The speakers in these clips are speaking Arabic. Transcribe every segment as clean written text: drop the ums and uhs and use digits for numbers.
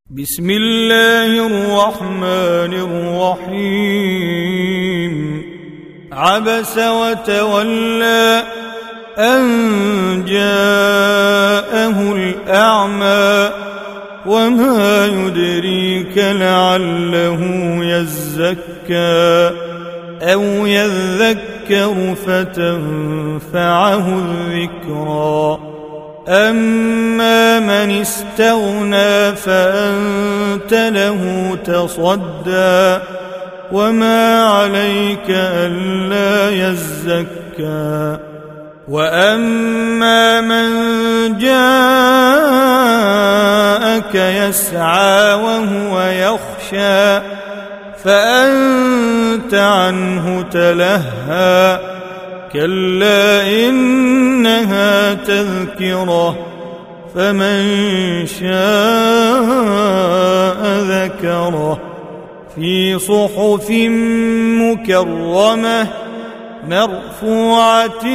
بسم الله الرحمن الرحيم. عبس وتولى أن جاءه الأعمى وما يدريك لعله يزكى أو يذكر فتنفعه الذكرى. أما من استغنى فأنت له تصدى وما عليك ألا يزكى. وأما من جاءك يسعى وهو يخشى فأنت عنه تلهى. كلا إنها تذكرة فمن شاء ذكره في صحف مكرمة مرفوعة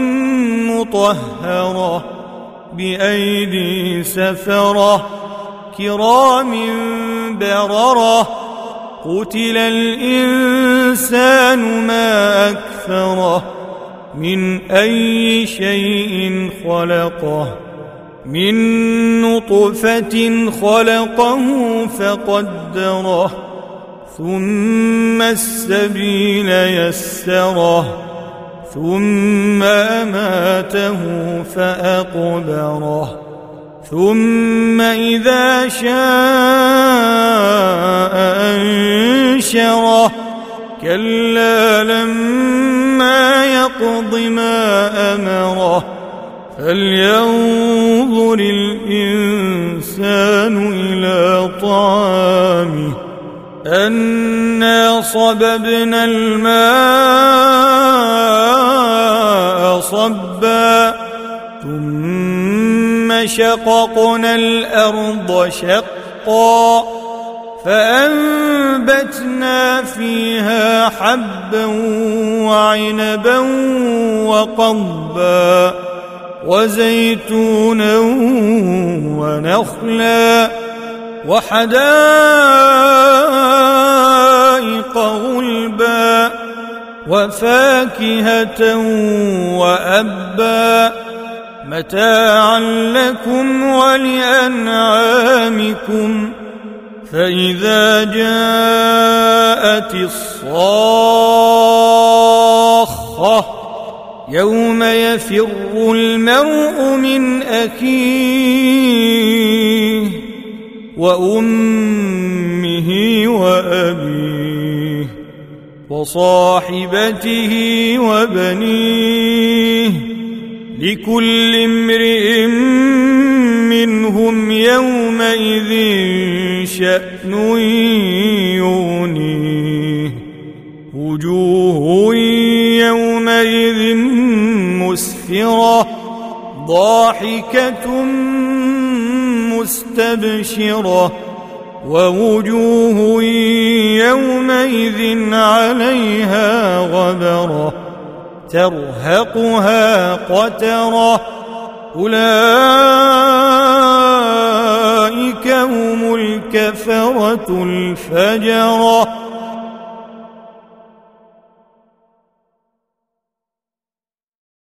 مطهرة بأيدي سفرة كرام بررة. قتل الإنسان ما أكفره من أي شيء خلقه من نطفة خلقه فقدره ثم السبيل يسره ثم أماته فأقبره ثم إذا شاء أنشره. كلا لما يقض ما أمره فلينظر الإنسان إلى طعامه أنا صببنا الماء صبا ثم شققنا الأرض شقا فأنبتنا فيها حبا وعنبا وقضبا وزيتونا ونخلا وحدائق غلبا وفاكهة وأبا متاعا لكم ولأنعامكم. فإذا جاءت الصاخة يوم يفر المرء من أخيه وأمه وأبيه وصاحبته وبنيه لكل امرئ منهم يومئذ شأن يغنيه. وجوه يومئذ مسفرة ضاحكة مستبشرة ووجوه يومئذ عليها غبرة ترهقها قترة. أولئك هم الكفرة الفجرة.